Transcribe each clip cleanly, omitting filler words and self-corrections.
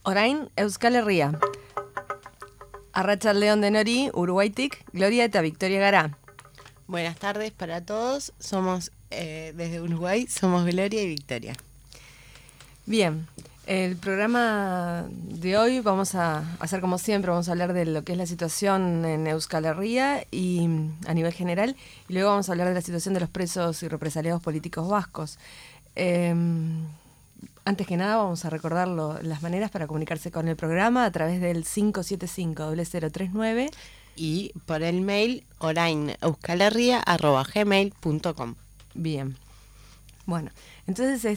Orain Euskal Herria. Arratsaldeon denori, Uruguaitik, Gloria eta Victoria gara. Buenas tardes para todos. Somos desde Uruguay, somos Gloria y Victoria. Bien, el programa de hoy vamos a hacer como siempre, vamos a hablar de lo que es la situación en Euskal Herria y a nivel general, y luego vamos a hablar de la situación de los presos y represaliados políticos vascos. Antes que nada vamos a recordar las maneras para comunicarse con el programa a través del 575-0039 y por el mail oraineuskalherria@gmail.com. Bien. Bueno, entonces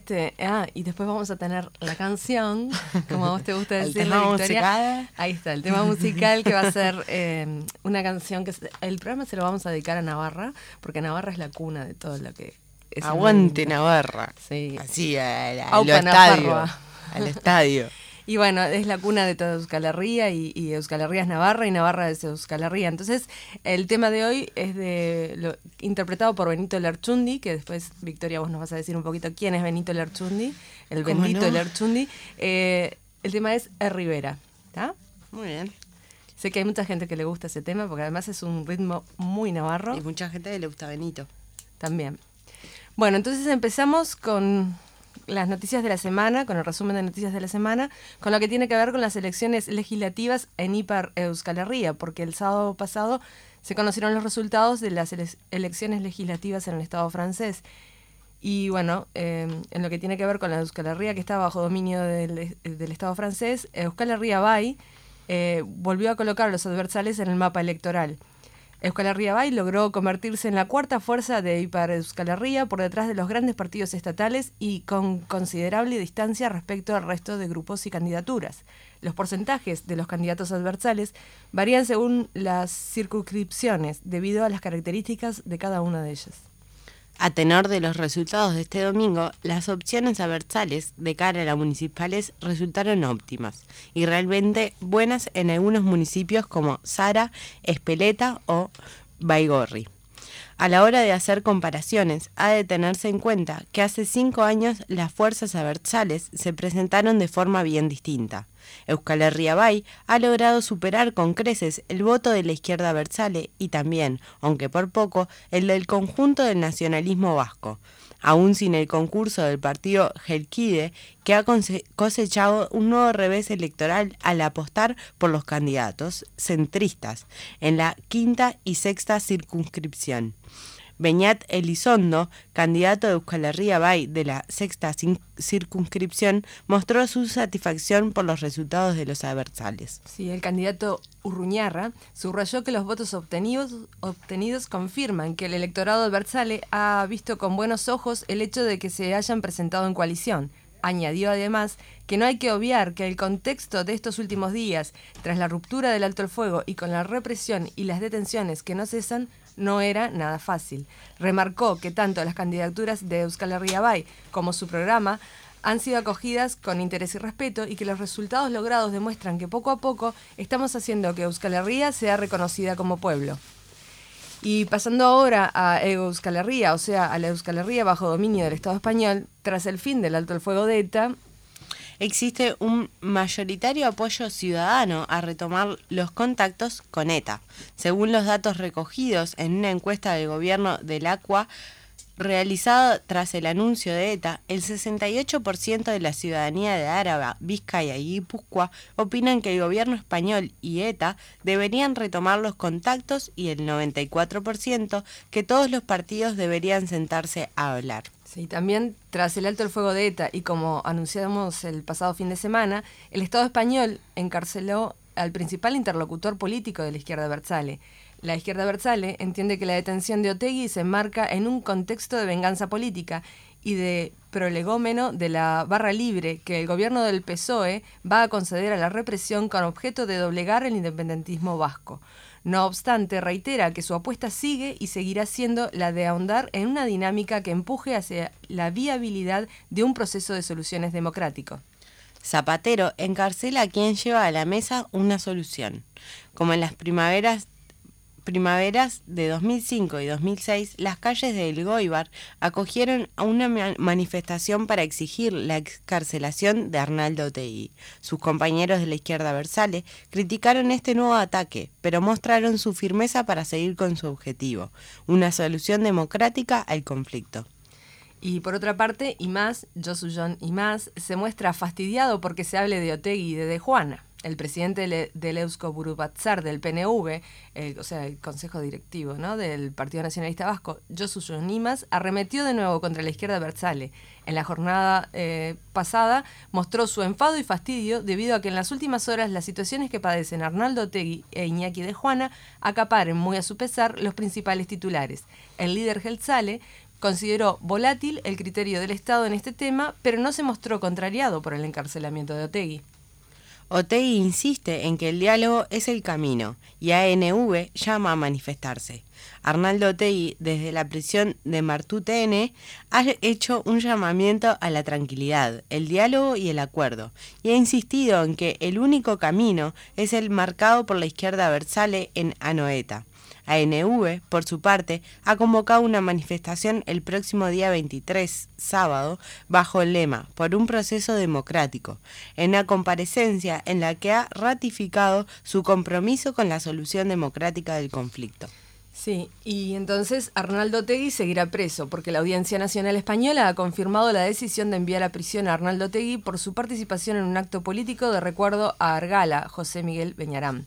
y después vamos a tener la canción, como a vos te gusta decir, el tema Victoria. musical. Ahí está, el tema musical que va a ser una canción que el programa se lo vamos a dedicar a Navarra, porque Navarra es la cuna de todo lo que es. Aguante Navarra. Sí. Así al Aupa estadio. Navarra. Al estadio. Y bueno, es la cuna de toda Euskal Herria y Euskal Herria es Navarra y Navarra es Euskal Herria. Entonces, el tema de hoy es interpretado por Benito Lerchundi, que después, Victoria, vos nos vas a decir un poquito quién es Benito Lerchundi, el bendito Lerchundi. El tema es Rivera, ¿está? Muy bien. Sé que hay mucha gente que le gusta ese tema porque además es un ritmo muy navarro. Y mucha gente que le gusta Benito. También. Bueno, entonces empezamos con las noticias de la semana, con el resumen de noticias de la semana, con lo que tiene que ver con las elecciones legislativas en Ipar Euskal Herria, porque el sábado pasado se conocieron los resultados de las elecciones legislativas en el Estado francés. Y bueno, en lo que tiene que ver con la Euskal Herria, que está bajo dominio del Estado francés, Euskal Herria Bai volvió a colocar a los adversarios en el mapa electoral. Euskal Herria Bai logró convertirse en la cuarta fuerza de Ipar Euskal Herria por detrás de los grandes partidos estatales y con considerable distancia respecto al resto de grupos y candidaturas. Los porcentajes de los candidatos adversarios varían según las circunscripciones debido a las características de cada una de ellas. A tenor de los resultados de este domingo, las opciones adversales de cara a las municipales resultaron óptimas y realmente buenas en algunos municipios como Zara, Espeleta o Baigorri. A la hora de hacer comparaciones, ha de tenerse en cuenta que hace 5 años las fuerzas adversales se presentaron de forma bien distinta. Euskal Herria Bai ha logrado superar con creces el voto de la izquierda abertzale y también, aunque por poco, el del conjunto del nacionalismo vasco, aún sin el concurso del partido Jelkide, que ha cosechado un nuevo revés electoral al apostar por los candidatos centristas en la quinta y sexta circunscripción. Beñat Elizondo, candidato de Euskal Herria Bai de la sexta circunscripción, mostró su satisfacción por los resultados de los adversarios. Sí, el candidato Urruñarra subrayó que los votos obtenidos confirman que el electorado adversale ha visto con buenos ojos el hecho de que se hayan presentado en coalición. Añadió además que no hay que obviar que el contexto de estos últimos días, tras la ruptura del alto el fuego y con la represión y las detenciones que no cesan, no era nada fácil. Remarcó que tanto las candidaturas de Euskal Herria Bai como su programa han sido acogidas con interés y respeto y que los resultados logrados demuestran que poco a poco estamos haciendo que Euskal Herria sea reconocida como pueblo. Y pasando ahora a Euskal Herria, o sea, a la Euskal Herria bajo dominio del Estado español, tras el fin del alto el fuego de ETA, existe un mayoritario apoyo ciudadano a retomar los contactos con ETA. Según los datos recogidos en una encuesta del gobierno del ACUA, realizado tras el anuncio de ETA, el 68% de la ciudadanía de Áraba, Vizcaya y Guipúzcoa opinan que el gobierno español y ETA deberían retomar los contactos y el 94% que todos los partidos deberían sentarse a hablar. Sí, también tras el alto el fuego de ETA y como anunciamos el pasado fin de semana, el Estado español encarceló al principal interlocutor político de la izquierda abertzale. La izquierda abertzale entiende que la detención de Otegi se enmarca en un contexto de venganza política y de prolegómeno de la barra libre que el gobierno del PSOE va a conceder a la represión con objeto de doblegar el independentismo vasco. No obstante, reitera que su apuesta sigue y seguirá siendo la de ahondar en una dinámica que empuje hacia la viabilidad de un proceso de soluciones democrático. Zapatero encarcela a quien lleva a la mesa una solución. Como en las primaveras de 2005 y 2006, las calles de Elgoibar acogieron a una manifestación para exigir la excarcelación de Arnaldo Otegi. Sus compañeros de la izquierda Abertzale criticaron este nuevo ataque, pero mostraron su firmeza para seguir con su objetivo, una solución democrática al conflicto. Y por otra parte, Josu Jon Imaz, se muestra fastidiado porque se hable de Otegi y de Juana. El presidente del Eusko Burubatzar del PNV, o sea, el Consejo Directivo, ¿no?, del Partido Nacionalista Vasco, Josu Jon Imaz, arremetió de nuevo contra la izquierda Abertzale. En la jornada pasada mostró su enfado y fastidio debido a que en las últimas horas las situaciones que padecen Arnaldo Otegi e Iñaki de Juana acaparen, muy a su pesar, los principales titulares. El líder Jeltzale consideró volátil el criterio del Estado en este tema, pero no se mostró contrariado por el encarcelamiento de Otegi. Otegi insiste en que el diálogo es el camino y ANV llama a manifestarse. Arnaldo Otegi, desde la prisión de Martutene, ha hecho un llamamiento a la tranquilidad, el diálogo y el acuerdo, y ha insistido en que el único camino es el marcado por la izquierda Abertzale en Anoeta. ANV, por su parte, ha convocado una manifestación el próximo día 23, sábado, bajo el lema "Por un proceso democrático", en una comparecencia en la que ha ratificado su compromiso con la solución democrática del conflicto. Sí, y entonces Arnaldo Otegi seguirá preso, porque la Audiencia Nacional Española ha confirmado la decisión de enviar a prisión a Arnaldo Otegi por su participación en un acto político de recuerdo a Argala, José Miguel Beñarán.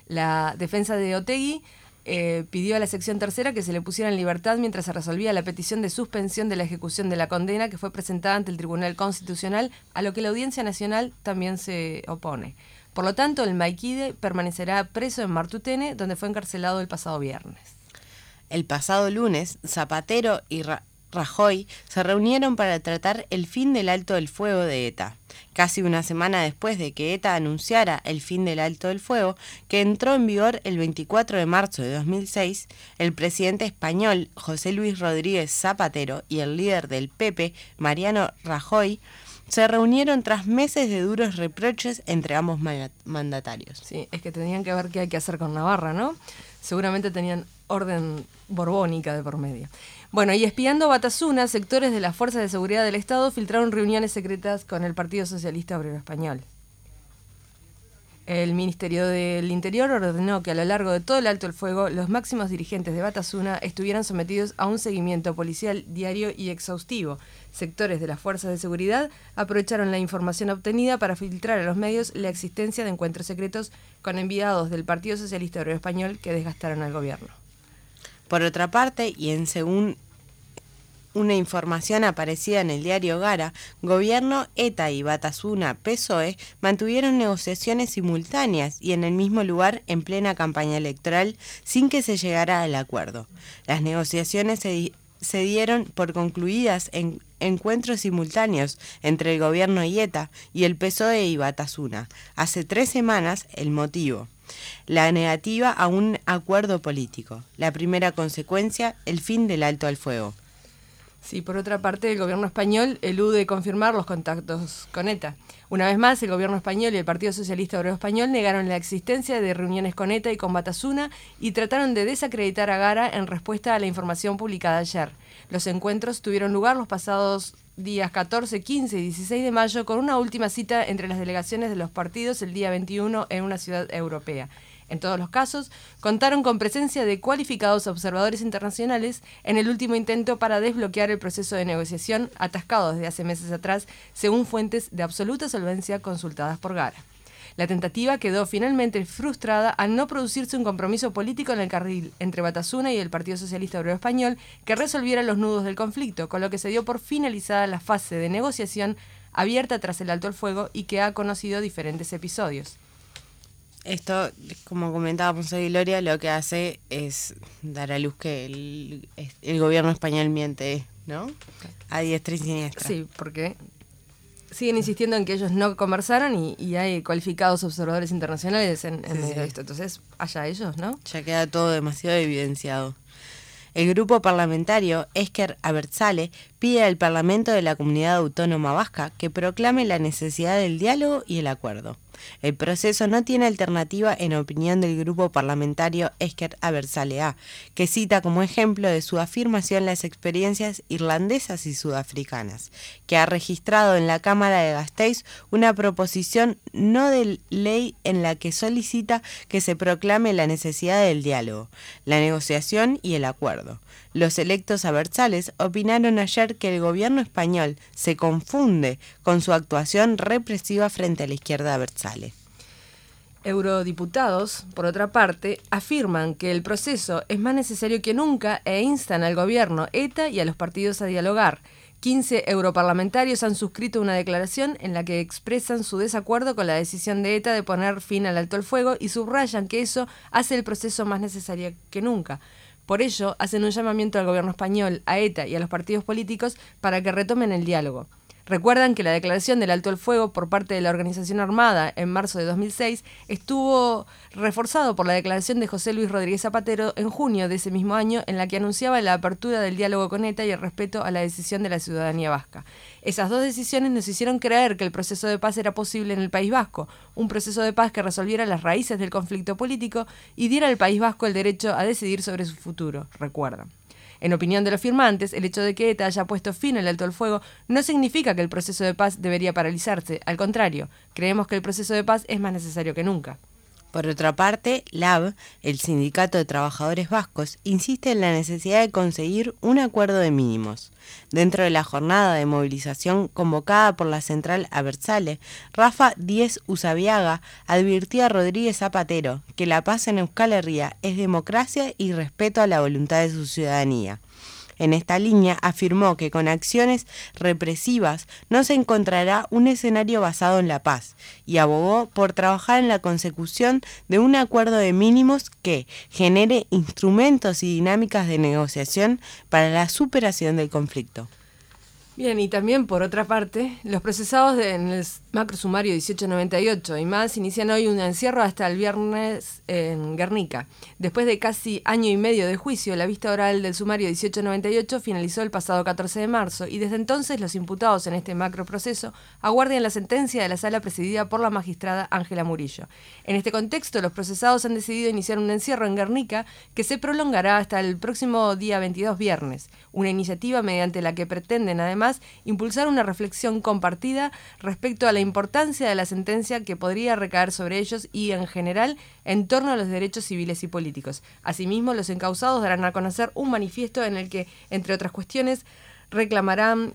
La defensa de Otegi pidió a la sección tercera que se le pusiera en libertad mientras se resolvía la petición de suspensión de la ejecución de la condena que fue presentada ante el Tribunal Constitucional, a lo que la Audiencia Nacional también se opone. Por lo tanto, el Maikide permanecerá preso en Martutene, donde fue encarcelado el pasado viernes. El pasado lunes, Zapatero y Rajoy se reunieron para tratar el fin del alto del fuego de ETA. Casi una semana después de que ETA anunciara el fin del alto del fuego, que entró en vigor el 24 de marzo de 2006, el presidente español José Luis Rodríguez Zapatero y el líder del PP, Mariano Rajoy, se reunieron tras meses de duros reproches entre ambos mandatarios. Sí, es que tenían que ver qué hay que hacer con Navarra, ¿no? Seguramente tenían orden borbónica de por medio. Bueno, y espiando Batasuna, sectores de las Fuerzas de Seguridad del Estado filtraron reuniones secretas con el Partido Socialista Obrero Español. El Ministerio del Interior ordenó que a lo largo de todo el alto el fuego, los máximos dirigentes de Batasuna estuvieran sometidos a un seguimiento policial diario y exhaustivo. Sectores de las Fuerzas de Seguridad aprovecharon la información obtenida para filtrar a los medios la existencia de encuentros secretos con enviados del Partido Socialista Obrero Español que desgastaron al gobierno. Por otra parte, y según una información aparecida en el diario Gara, Gobierno, ETA y Batasuna PSOE mantuvieron negociaciones simultáneas y en el mismo lugar en plena campaña electoral sin que se llegara al acuerdo. Las negociaciones se dieron por concluidas en encuentros simultáneos entre el Gobierno y ETA y el PSOE y Batasuna. Hace 3 semanas, el motivo: la negativa a un acuerdo político. La primera consecuencia, el fin del alto al fuego. Sí, por otra parte, el gobierno español elude confirmar los contactos con ETA. Una vez más, el gobierno español y el Partido Socialista Obrero Español negaron la existencia de reuniones con ETA y con Batasuna y trataron de desacreditar a Gara en respuesta a la información publicada ayer. Los encuentros tuvieron lugar los pasados días 14, 15 y 16 de mayo con una última cita entre las delegaciones de los partidos el día 21 en una ciudad europea. En todos los casos, contaron con presencia de cualificados observadores internacionales en el último intento para desbloquear el proceso de negociación atascado desde hace meses atrás, según fuentes de absoluta solvencia consultadas por Gara. La tentativa quedó finalmente frustrada al no producirse un compromiso político en el carril entre Batasuna y el Partido Socialista Obrero Español que resolviera los nudos del conflicto, con lo que se dio por finalizada la fase de negociación abierta tras el alto el fuego y que ha conocido diferentes episodios. Esto, como comentábamos hoy, Gloria, lo que hace es dar a luz que el gobierno español miente, ¿no? A diestra y siniestra. Sí, porque siguen insistiendo en que ellos no conversaron y hay cualificados observadores internacionales en medio de esto. Entonces, allá ellos, ¿no? Ya queda todo demasiado evidenciado. El grupo parlamentario Ezker Abertzale pide al Parlamento de la Comunidad Autónoma Vasca que proclame la necesidad del diálogo y el acuerdo. El proceso no tiene alternativa en opinión del grupo parlamentario Ezker Abertzalea, que cita como ejemplo de su afirmación las experiencias irlandesas y sudafricanas, que ha registrado en la Cámara de Gasteiz una proposición no de ley en la que solicita que se proclame la necesidad del diálogo, la negociación y el acuerdo. Los electos abertzales opinaron ayer que el gobierno español se confunde con su actuación represiva frente a la izquierda abertzale. Eurodiputados, por otra parte, afirman que el proceso es más necesario que nunca e instan al gobierno, ETA y a los partidos a dialogar. 15 europarlamentarios han suscrito una declaración en la que expresan su desacuerdo con la decisión de ETA de poner fin al alto el fuego y subrayan que eso hace el proceso más necesario que nunca. Por ello, hacen un llamamiento al gobierno español, a ETA y a los partidos políticos para que retomen el diálogo. Recuerdan que la declaración del alto el fuego por parte de la organización armada en marzo de 2006 estuvo reforzado por la declaración de José Luis Rodríguez Zapatero en junio de ese mismo año, en la que anunciaba la apertura del diálogo con ETA y el respeto a la decisión de la ciudadanía vasca. Esas dos decisiones nos hicieron creer que el proceso de paz era posible en el País Vasco, un proceso de paz que resolviera las raíces del conflicto político y diera al País Vasco el derecho a decidir sobre su futuro, recuerdan. En opinión de los firmantes, el hecho de que ETA haya puesto fin al alto el fuego no significa que el proceso de paz debería paralizarse. Al contrario, creemos que el proceso de paz es más necesario que nunca. Por otra parte, LAB, el Sindicato de Trabajadores Vascos, insiste en la necesidad de conseguir un acuerdo de mínimos. Dentro de la jornada de movilización convocada por la central abertzale, Rafa Díez Usabiaga advirtió a Rodríguez Zapatero que la paz en Euskal Herria es democracia y respeto a la voluntad de su ciudadanía. En esta línea afirmó que con acciones represivas no se encontrará un escenario basado en la paz y abogó por trabajar en la consecución de un acuerdo de mínimos que genere instrumentos y dinámicas de negociación para la superación del conflicto. Bien, y también por otra parte, los procesados en el macro sumario 1898 y más inician hoy un encierro hasta el viernes en Guernica. Después de casi año y medio de juicio, la vista oral del sumario 1898 finalizó el pasado 14 de marzo y desde entonces los imputados en este macro proceso aguardan la sentencia de la sala presidida por la magistrada Ángela Murillo. En este contexto, los procesados han decidido iniciar un encierro en Guernica que se prolongará hasta el próximo día 22 viernes, una iniciativa mediante la que pretenden además impulsar una reflexión compartida respecto a la importancia de la sentencia que podría recaer sobre ellos y, en general, en torno a los derechos civiles y políticos. Asimismo, los encausados darán a conocer un manifiesto en el que, entre otras cuestiones, reclamarán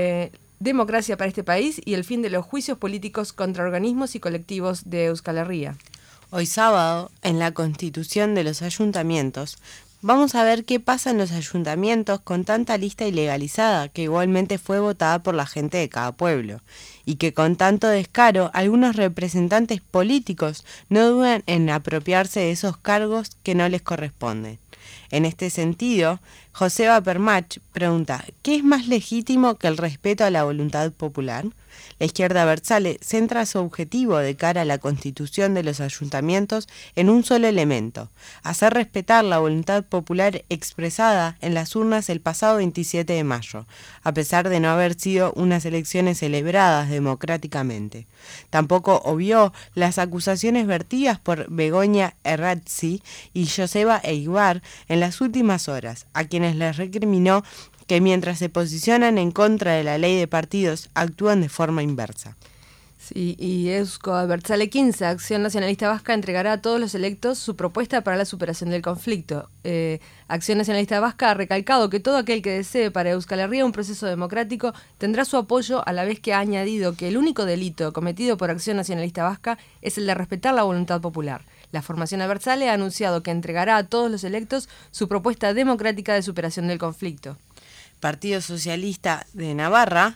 democracia para este país y el fin de los juicios políticos contra organismos y colectivos de Euskal Herria. Hoy sábado, en la Constitución de los Ayuntamientos, vamos a ver qué pasa en los ayuntamientos con tanta lista ilegalizada que igualmente fue votada por la gente de cada pueblo y que con tanto descaro algunos representantes políticos no dudan en apropiarse de esos cargos que no les corresponden. En este sentido, Joseba Permach pregunta, ¿qué es más legítimo que el respeto a la voluntad popular? La izquierda abertzale centra su objetivo de cara a la constitución de los ayuntamientos en un solo elemento, hacer respetar la voluntad popular expresada en las urnas el pasado 27 de mayo, a pesar de no haber sido unas elecciones celebradas democráticamente. Tampoco obvió las acusaciones vertidas por Begoña Erratzi y Joseba Eibar en las últimas horas, a quienes les recriminó que mientras se posicionan en contra de la ley de partidos, actúan de forma inversa. Sí, y Eusko Abertzale 15, Acción Nacionalista Vasca, entregará a todos los electos su propuesta para la superación del conflicto. Acción Nacionalista Vasca ha recalcado que todo aquel que desee para Euskal Herria un proceso democrático tendrá su apoyo, a la vez que ha añadido que el único delito cometido por Acción Nacionalista Vasca es el de respetar la voluntad popular. La formación Abertzale ha anunciado que entregará a todos los electos su propuesta democrática de superación del conflicto. Partido Socialista de Navarra,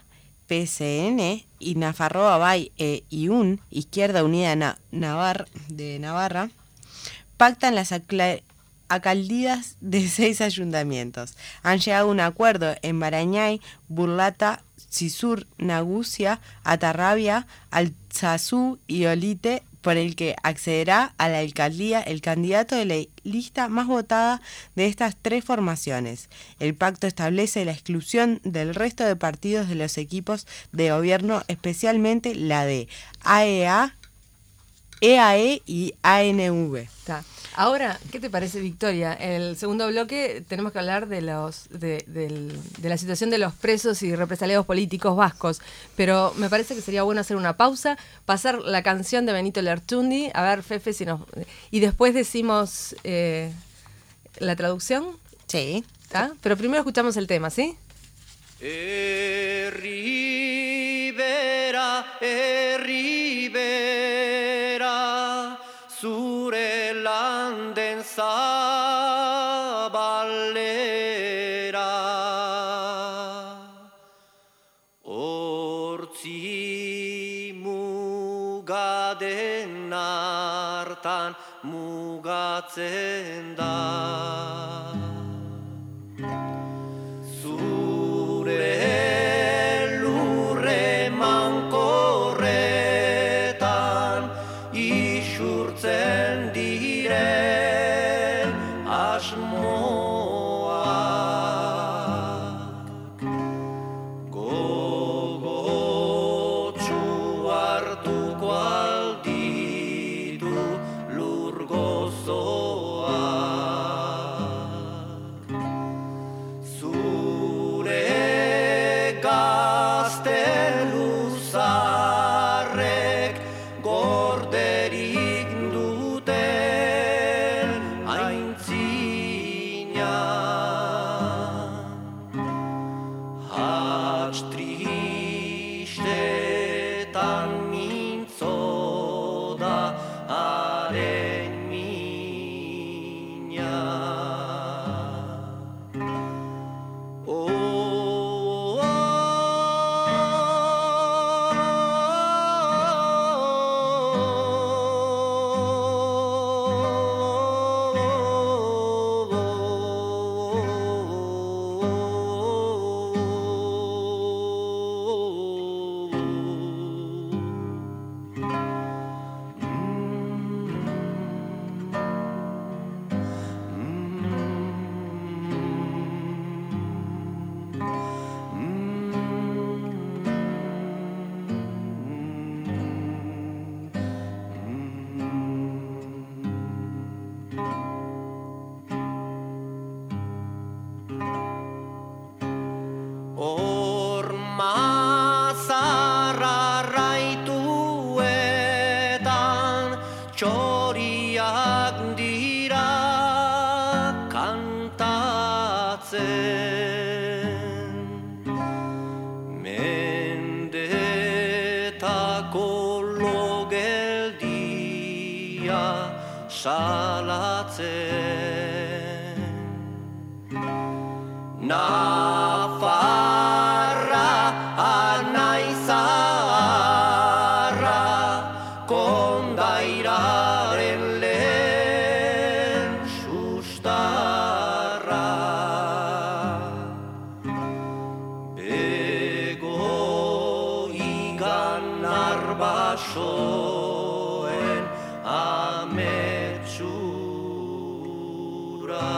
PSN, y Nafarroa Bai e IUN, Izquierda Unida de Navarra, pactan las alcaldías de 6 ayuntamientos. Han llegado a un acuerdo en Barañáin, Burlata, Zizur, Nagusia, Atarrabia, Altzazú y Olite, por el que accederá a la alcaldía el candidato de la lista más votada de estas 3 formaciones. El pacto establece la exclusión del resto de partidos de los equipos de gobierno, especialmente la de AEA, EAE y ANV. Está. Ahora, ¿qué te parece, Victoria? En el segundo bloque tenemos que hablar de la situación de los presos y represaliados políticos vascos, pero me parece que sería bueno hacer una pausa, pasar la canción de Benito Lerchundi, a ver, Fefe, si nos... Y después decimos la traducción. Sí. ¿Está? Pero primero escuchamos el tema, ¿sí? Ribera, Ribera, zure landen zabalera. Hortzi mugaden hartan mugatzen da. Zure lurre mankorretan isurtzen diren asmoak gogotsu hartuko alditu lur gozoak. Zure gazteluzarrek gorderik duten aintzina. Hats tristetan mintzo da haren mina. Ormazarraituetan txoriak dira kantatzen. Mendetako logeldia salatzen. Nafarra anaizarra kondairaren lehen sustarra. Egoigan arbasoen ametsura.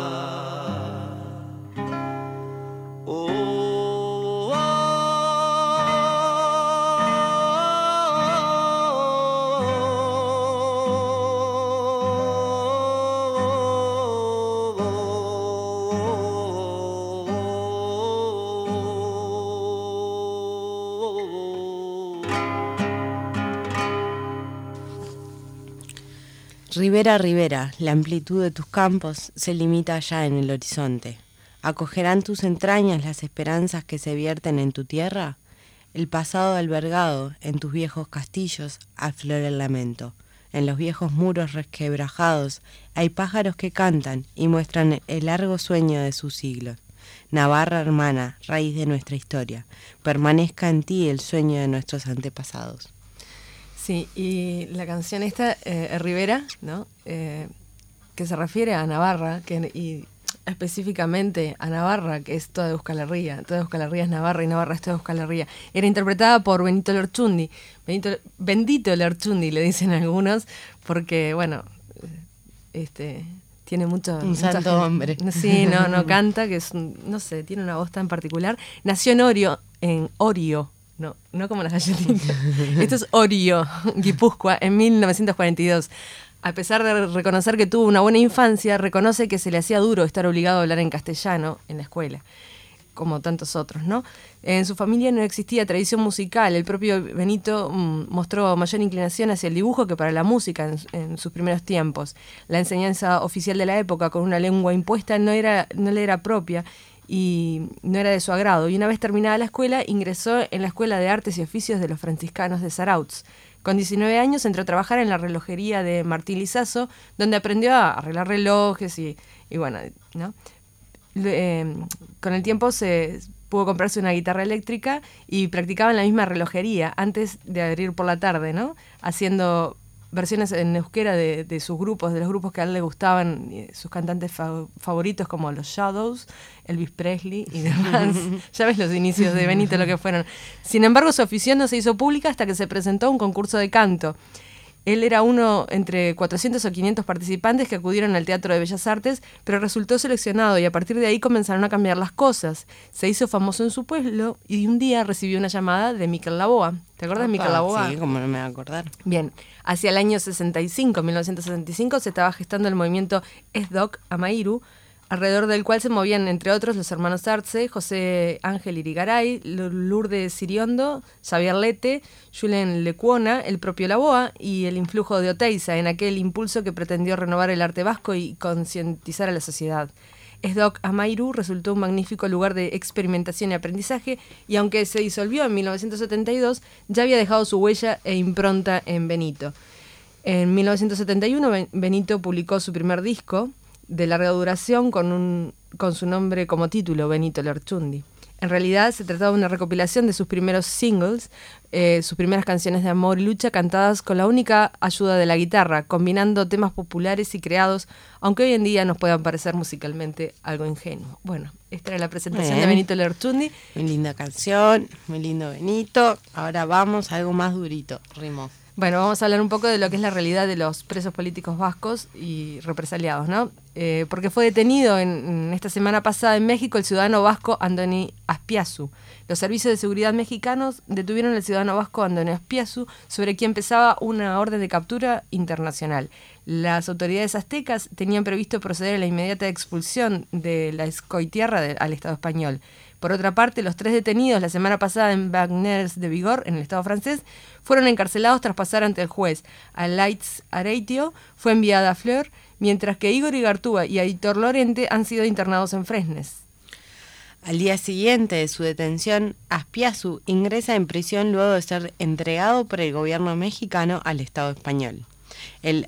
Ribera, Ribera, la amplitud de tus campos se limita allá en el horizonte. ¿Acogerán tus entrañas las esperanzas que se vierten en tu tierra? El pasado albergado en tus viejos castillos aflora el lamento. En los viejos muros resquebrajados hay pájaros que cantan y muestran el largo sueño de sus siglos. Navarra hermana, raíz de nuestra historia, permanezca en ti el sueño de nuestros antepasados. Sí, y la canción esta, Ribera, ¿no? Que se refiere a Navarra, y específicamente a Navarra, que es toda Euskal Herria. Toda Euskal Herria es Navarra y Navarra es toda Euskal Herria. Era interpretada por Benito Lerchundi. Bendito Lerchundi, le dicen algunos, porque, bueno, tiene mucho... Un santo hombre. Sí, no canta, que es, no sé, tiene una voz tan particular. Nació en Orio, no como las galletitas. Esto es Orio, Guipúzcoa, en 1942. A pesar de reconocer que tuvo una buena infancia, reconoce que se le hacía duro estar obligado a hablar en castellano en la escuela, como tantos otros, ¿no? En su familia no existía tradición musical. El propio Benito mostró mayor inclinación hacia el dibujo que para la música en sus primeros tiempos. La enseñanza oficial de la época, con una lengua impuesta, no le era propia y no era de su agrado. Y una vez terminada la escuela, ingresó en la Escuela de Artes y Oficios de los Franciscanos de Zarautz. Con 19 años entró a trabajar en la relojería de Martín Lizaso, donde aprendió a arreglar relojes y bueno, ¿no? Con el tiempo se pudo comprarse una guitarra eléctrica y practicaba en la misma relojería antes de abrir por la tarde, ¿no? Haciendo versiones en euskera de sus grupos, de los grupos que a él le gustaban, sus cantantes favoritos como los Shadows, Elvis Presley y demás. Ya ves los inicios de Benito lo que fueron. Sin embargo, su afición no se hizo pública hasta que se presentó a un concurso de canto. Él era uno entre 400 o 500 participantes que acudieron al Teatro de Bellas Artes, pero resultó seleccionado y a partir de ahí comenzaron a cambiar las cosas. Se hizo famoso en su pueblo y un día recibió una llamada de Miquel Laboa. ¿Te acuerdas de Miquel Laboa? Sí, como no me voy a acordar. Bien, hacia el año 1965, se estaba gestando el movimiento SDOC Amairu, alrededor del cual se movían, entre otros, los hermanos Arce, José Ángel Irigaray, Lourdes Siriondo, Xavier Lete, Julen Lecuona, el propio Laboa y el influjo de Oteiza en aquel impulso que pretendió renovar el arte vasco y concientizar a la sociedad. SDOC Amairu resultó un magnífico lugar de experimentación y aprendizaje y aunque se disolvió en 1972, ya había dejado su huella e impronta en Benito. En 1971 Benito publicó su primer disco, de larga duración con su nombre como título, Benito Lerchundi. En realidad se trataba de una recopilación de sus primeros singles, sus primeras canciones de amor y lucha cantadas con la única ayuda de la guitarra, combinando temas populares y creados, aunque hoy en día nos puedan parecer musicalmente algo ingenuo. Bueno, esta era la presentación de Benito Lerchundi. Muy linda canción, muy lindo Benito. Ahora vamos a algo más durito, Rimo. Bueno, vamos a hablar un poco de lo que es la realidad de los presos políticos vascos y represaliados, ¿no? Porque fue detenido en esta semana pasada en México el ciudadano vasco Andoni Azpiazu. Los servicios de seguridad mexicanos detuvieron al ciudadano vasco Andoni Azpiazu, sobre quien pesaba una orden de captura internacional. Las autoridades aztecas tenían previsto proceder a la inmediata expulsión de la Escoitierra al Estado español. Por otra parte, los 3 detenidos la semana pasada en Bagnères de Bigorre, en el Estado francés, fueron encarcelados tras pasar ante el juez. Alaitz Areitio fue enviada a Fleur, mientras que Igor Igartúa y Aitor Lorente han sido internados en Fresnes. Al día siguiente de su detención, Azpiazu ingresa en prisión luego de ser entregado por el gobierno mexicano al Estado español. El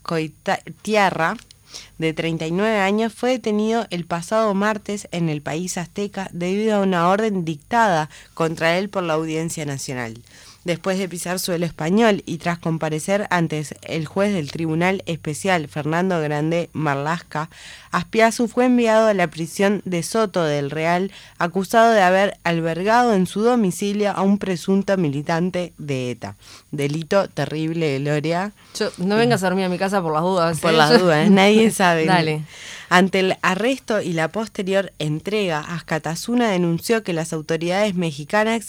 Azcoitierra, de 39 años, fue detenido el pasado martes en el país azteca debido a una orden dictada contra él por la Audiencia Nacional. Después de pisar suelo español y tras comparecer ante el juez del Tribunal Especial, Fernando Grande Marlaska, Azpiazu fue enviado a la prisión de Soto del Real, acusado de haber albergado en su domicilio a un presunto militante de ETA. Delito terrible, Gloria. No vengas a dormir a mi casa por las dudas. Por las dudas, nadie sabe. Dale. Ante el arresto y la posterior entrega, Azcatasuna denunció que las autoridades mexicanas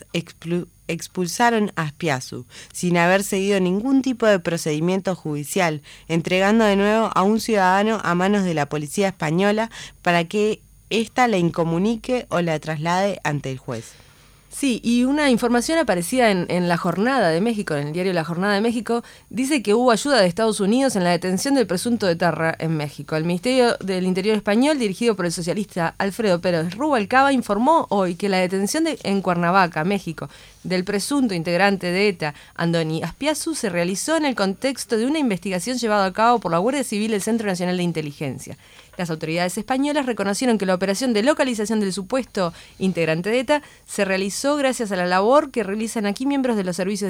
expulsaron a Azpiazu, sin haber seguido ningún tipo de procedimiento judicial, entregando de nuevo a un ciudadano a manos de la policía española para que ésta la incomunique o la traslade ante el juez. Sí, y una información aparecida en La Jornada de México, en el diario La Jornada de México, dice que hubo ayuda de Estados Unidos en la detención del presunto etarra en México. El Ministerio del Interior español, dirigido por el socialista Alfredo Pérez Rubalcaba, informó hoy que la detención en Cuernavaca, México, del presunto integrante de ETA, Andoni Azpiazu, se realizó en el contexto de una investigación llevada a cabo por la Guardia Civil del Centro Nacional de Inteligencia. Las autoridades españolas reconocieron que la operación de localización del supuesto integrante de ETA se realizó gracias a la labor que realizan aquí miembros de los servicios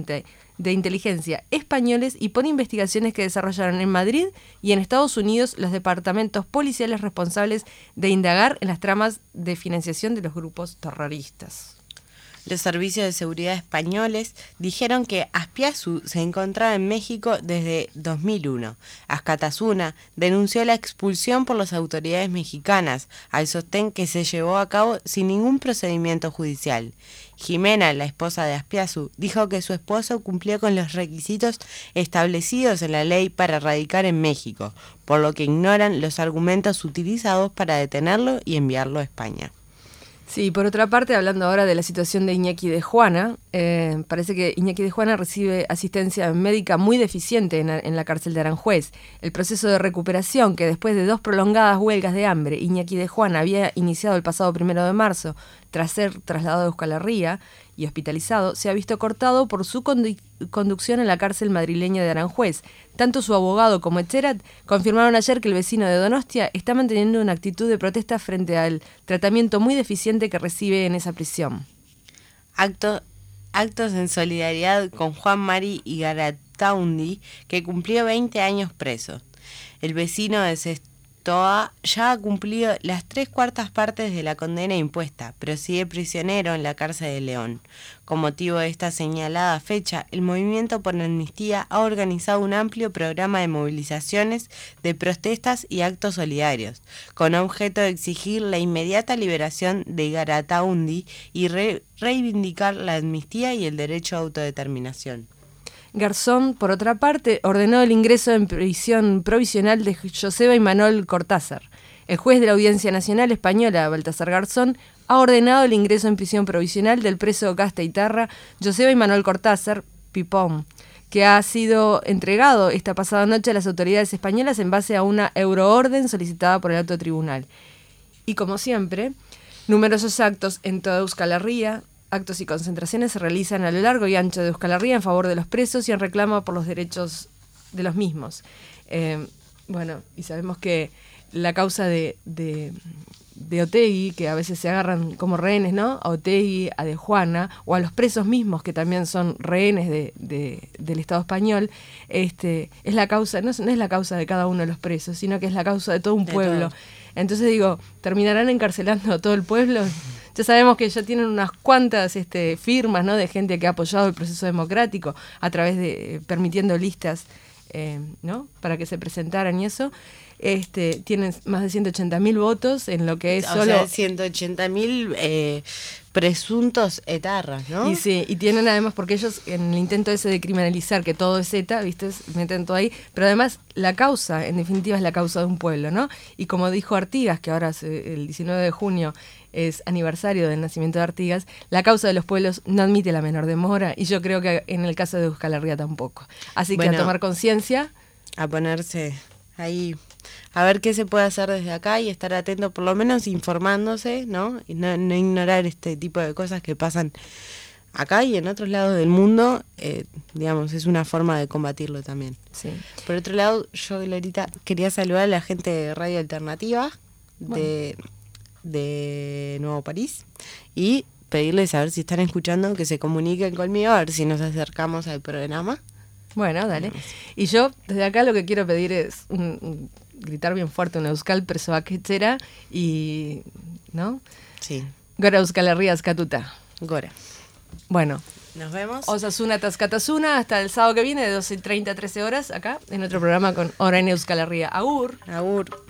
de inteligencia españoles y por investigaciones que desarrollaron en Madrid y en Estados Unidos los departamentos policiales responsables de indagar en las tramas de financiación de los grupos terroristas. Los servicios de seguridad españoles dijeron que Azpiazu se encontraba en México desde 2001. Azcatasuna denunció la expulsión por las autoridades mexicanas, al sostén que se llevó a cabo sin ningún procedimiento judicial. Jimena, la esposa de Azpiazu, dijo que su esposo cumplió con los requisitos establecidos en la ley para radicar en México, por lo que ignoran los argumentos utilizados para detenerlo y enviarlo a España. Sí, por otra parte, hablando ahora de la situación de Iñaki de Juana, parece que Iñaki de Juana recibe asistencia médica muy deficiente en la cárcel de Aranjuez. El proceso de recuperación, que después de 2 prolongadas huelgas de hambre, Iñaki de Juana había iniciado el pasado 1 de marzo, tras ser trasladado a Euskal Herria y hospitalizado, se ha visto cortado por su conducción en la cárcel madrileña de Aranjuez. Tanto su abogado como Etxerat confirmaron ayer que el vecino de Donostia está manteniendo una actitud de protesta frente al tratamiento muy deficiente que recibe en esa prisión. Actos en solidaridad con Juan Mari Igarrataundi, que cumplió 20 años preso. El vecino de Sestoa ya ha cumplido las 3/4 partes de la condena impuesta, pero sigue prisionero en la cárcel de León. Con motivo de esta señalada fecha, el Movimiento por la Amnistía ha organizado un amplio programa de movilizaciones, de protestas y actos solidarios, con objeto de exigir la inmediata liberación de Igarrataundi y reivindicar la amnistía y el derecho a autodeterminación. Garzón, por otra parte, ordenó el ingreso en prisión provisional de Joseba Imanol Cortázar. El juez de la Audiencia Nacional Española, Baltasar Garzón, ha ordenado el ingreso en prisión provisional del preso Gasteitarra Joseba Imanol Cortázar, Pipón, que ha sido entregado esta pasada noche a las autoridades españolas en base a una euroorden solicitada por el alto tribunal. Y como siempre, numerosos actos en toda Euskal Herria, actos y concentraciones se realizan a lo largo y ancho de Euskal Herria en favor de los presos y en reclamo por los derechos de los mismos. Y sabemos que la causa de Otegi, que a veces se agarran como rehenes, ¿no? A Otegi, a De Juana, o a los presos mismos, que también son rehenes del Estado español, es la causa, no es la causa de cada uno de los presos, sino que es la causa de todo un pueblo. Entonces digo, ¿terminarán encarcelando a todo el pueblo? Ya sabemos que ya tienen unas cuantas firmas, ¿no?, de gente que ha apoyado el proceso democrático a través de permitiendo listas, ¿no?, para que se presentaran y eso. Tienen más de 180.000 votos en lo que es O solo... sea, 180.000 presuntos etarras, ¿no? Y sí, y tienen además, porque ellos en el intento ese de criminalizar que todo es ETA, ¿viste?, meten todo ahí, pero además la causa, en definitiva, es la causa de un pueblo, ¿no? Y como dijo Artigas, que ahora el 19 de junio es aniversario del nacimiento de Artigas, la causa de los pueblos no admite la menor demora, y yo creo que en el caso de Euskal Herria tampoco. Así que a tomar conciencia. A ponerse ahí, a ver qué se puede hacer desde acá y estar atento, por lo menos informándose, ¿no? Y no ignorar este tipo de cosas que pasan acá y en otros lados del mundo, digamos, es una forma de combatirlo también. Sí. Por otro lado, yo, Glorita, quería saludar a la gente de Radio Alternativa de Nuevo París y pedirles a ver si están escuchando, que se comuniquen conmigo, a ver si nos acercamos al programa. Bueno, dale. Y yo, desde acá, lo que quiero pedir es gritar bien fuerte un euskal persoak etxera y, ¿no? Sí. Gora Euskal Herria askatuta. Gora. Bueno. Nos vemos. Osasuna Taskatasuna hasta el sábado que viene de 12:30 a 13 horas acá en otro programa con Hora en Euskal Herria. Agur. Agur.